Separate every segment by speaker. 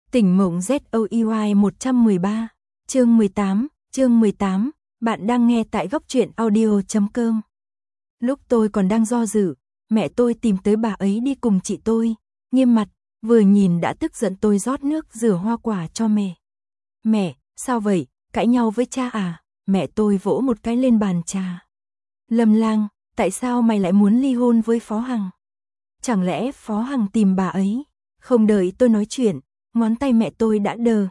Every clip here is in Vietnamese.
Speaker 1: Tỉnh mộng ZOEY 113, chương 18, bạn đang nghe tại góc truyện audio.com. Lúc tôi còn đang do dự, mẹ tôi tìm tới bà ấy đi cùng chị tôi, nghiêm mặt, vừa nhìn đã tức giận. Tôi rót nước rửa hoa quả cho mẹ. Mẹ, sao vậy, cãi nhau với cha à? Mẹ tôi vỗ một cái lên bàn trà. Lâm Lang, tại sao mày lại muốn ly hôn với Phó Hằng? Chẳng lẽ Phó Hằng tìm bà ấy? Không đợi tôi nói chuyện, ngón tay mẹ tôi đã đờ,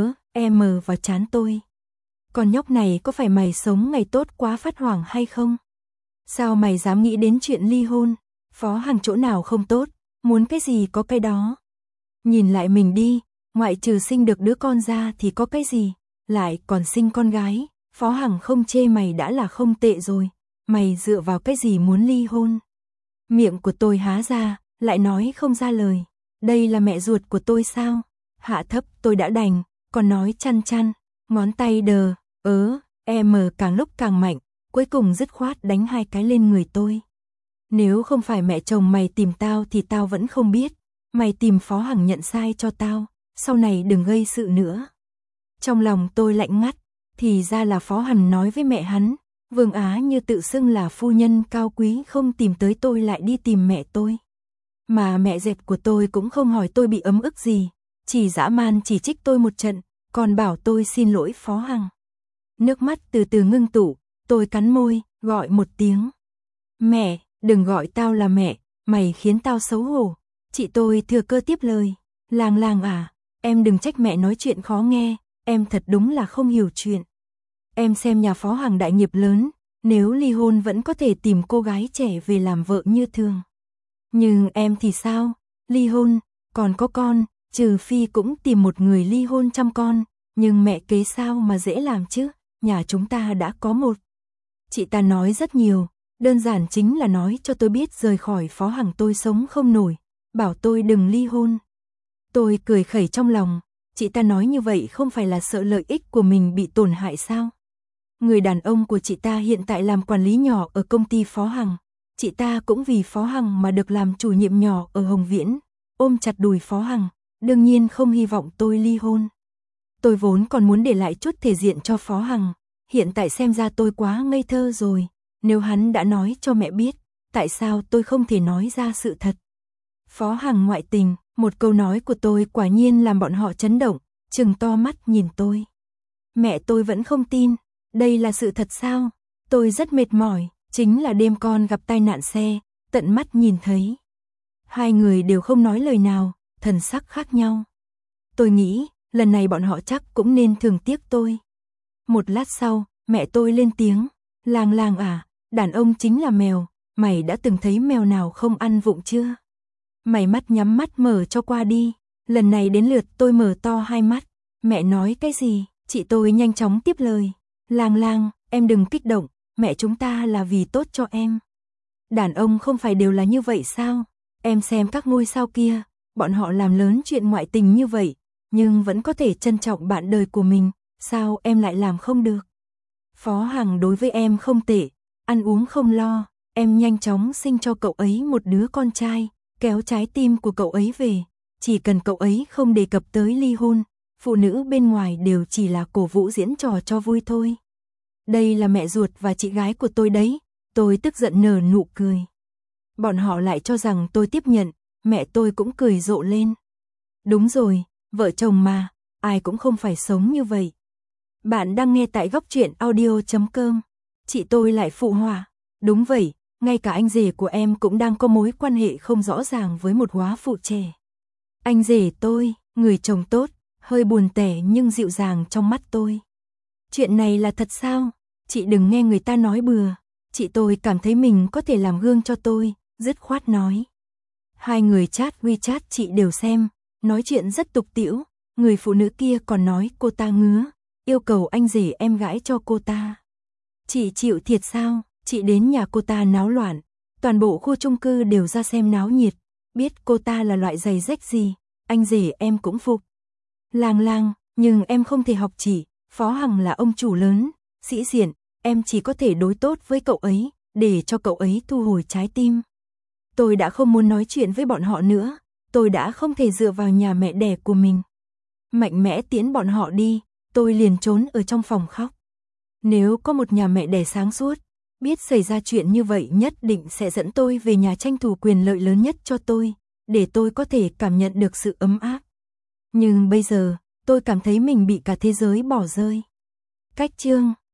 Speaker 1: mờ vào trán tôi. Con nhóc này có phải mày sống ngày tốt quá phát hoảng hay không? Sao mày dám nghĩ đến chuyện ly hôn? Phó Hằng chỗ nào không tốt, muốn cái gì có cái đó. Nhìn lại mình đi, ngoại trừ sinh được đứa con ra thì có cái gì, lại còn sinh con gái. Phó Hằng không chê mày đã là không tệ rồi, mày dựa vào cái gì muốn ly hôn? Miệng của tôi há ra, lại nói không ra lời. Đây là mẹ ruột của tôi sao? Hạ thấp tôi đã đành, còn nói chăn, ngón tay đờ, càng lúc càng mạnh, cuối cùng dứt khoát đánh 2 cái lên người tôi. Nếu không phải mẹ chồng mày tìm tao thì tao vẫn không biết. Mày tìm Phó Hằng nhận sai cho tao, sau này đừng gây sự nữa. Trong lòng tôi lạnh ngắt, thì ra là Phó Hằng nói với mẹ hắn. Vương Á Như tự xưng là phu nhân cao quý không tìm tới tôi lại đi tìm mẹ tôi. Mà mẹ dệt của tôi cũng không hỏi tôi bị ấm ức gì, chỉ dã man chỉ trích tôi một trận, còn bảo tôi xin lỗi Phó Hằng. Nước mắt từ từ ngưng tụ, tôi cắn môi, gọi một tiếng. Mẹ, đừng gọi tao là mẹ, mày khiến tao xấu hổ. Chị tôi thừa cơ tiếp lời. Lang à, em đừng trách mẹ nói chuyện khó nghe, em thật đúng là không hiểu chuyện. Em xem nhà Phó Hằng đại nghiệp lớn, nếu ly hôn vẫn có thể tìm cô gái trẻ về làm vợ như thường. Nhưng em thì sao? Ly hôn, còn có con, trừ phi cũng tìm một người ly hôn chăm con, nhưng mẹ kế sao mà dễ làm chứ, nhà chúng ta đã có một. Chị ta nói rất nhiều, đơn giản chính là nói cho tôi biết rời khỏi Phó Hằng tôi sống không nổi, bảo tôi đừng ly hôn. Tôi cười khẩy trong lòng, chị ta nói như vậy không phải là sợ lợi ích của mình bị tổn hại sao? Người đàn ông của chị ta hiện tại làm quản lý nhỏ ở công ty Phó Hằng. Chị ta cũng vì Phó Hằng mà được làm chủ nhiệm nhỏ ở Hồng Viễn, ôm chặt đùi Phó Hằng, đương nhiên không hy vọng tôi ly hôn. Tôi vốn còn muốn để lại chút thể diện cho Phó Hằng, hiện tại xem ra tôi quá ngây thơ rồi, nếu hắn đã nói cho mẹ biết, tại sao tôi không thể nói ra sự thật? Phó Hằng ngoại tình, một câu nói của tôi quả nhiên làm bọn họ chấn động, trừng to mắt nhìn tôi. Mẹ tôi vẫn không tin, đây là sự thật sao? Tôi rất mệt mỏi. Chính là đêm con gặp tai nạn xe, tận mắt nhìn thấy. Hai người đều không nói lời nào, thần sắc khác nhau. Tôi nghĩ, lần này bọn họ chắc cũng nên thương tiếc tôi. Một lát sau, mẹ tôi lên tiếng. Lang à, đàn ông chính là mèo, mày đã từng thấy mèo nào không ăn vụng chưa? Mày mắt nhắm mắt mở cho qua đi. Lần này đến lượt tôi mở to hai mắt. Mẹ nói cái gì? Chị tôi nhanh chóng tiếp lời. Lang, em đừng kích động. Mẹ chúng ta là vì tốt cho em. Đàn ông không phải đều là như vậy sao? Em xem các ngôi sao kia, bọn họ làm lớn chuyện ngoại tình như vậy, nhưng vẫn có thể trân trọng bạn đời của mình, sao em lại làm không được? Phó Hằng đối với em không tệ, ăn uống không lo, em nhanh chóng sinh cho cậu ấy một đứa con trai, kéo trái tim của cậu ấy về, chỉ cần cậu ấy không đề cập tới ly hôn, phụ nữ bên ngoài đều chỉ là cổ vũ diễn trò cho vui thôi. Đây là mẹ ruột và chị gái của tôi đấy, tôi tức giận nở nụ cười. Bọn họ lại cho rằng tôi tiếp nhận, mẹ tôi cũng cười rộ lên. Đúng rồi, vợ chồng mà, ai cũng không phải sống như vậy. Bạn đang nghe tại góc truyện audio.com. Chị tôi lại phụ họa. Đúng vậy, ngay cả anh rể của em cũng đang có mối quan hệ không rõ ràng với một góa phụ trẻ. Anh rể tôi, người chồng tốt, hơi buồn tẻ nhưng dịu dàng trong mắt tôi. Chuyện này là thật sao? Chị đừng nghe người ta nói bừa. Chị tôi cảm thấy mình có thể làm gương cho tôi, dứt khoát nói. Hai người chat WeChat chị đều xem, nói chuyện rất tục tĩu. Người phụ nữ kia còn nói cô ta ngứa, yêu cầu anh rể em gãi cho cô ta. Chị chịu thiệt sao? Chị đến nhà cô ta náo loạn, toàn bộ khu chung cư đều ra xem náo nhiệt. Biết cô ta là loại giày rách gì, anh rể em cũng phục. Lang, nhưng em không thể học chỉ. Phó Hằng là ông chủ lớn, sĩ diện, em chỉ có thể đối tốt với cậu ấy, để cho cậu ấy thu hồi trái tim. Tôi đã không muốn nói chuyện với bọn họ nữa, tôi đã không thể dựa vào nhà mẹ đẻ của mình. mạnh mẽ tiễn bọn họ đi, tôi liền trốn ở trong phòng khóc. Nếu có một nhà mẹ đẻ sáng suốt, biết xảy ra chuyện như vậy nhất định sẽ dẫn tôi về nhà tranh thủ quyền lợi lớn nhất cho tôi, để tôi có thể cảm nhận được sự ấm áp. Nhưng bây giờ, tôi cảm thấy mình bị cả thế giới bỏ rơi. Cách chương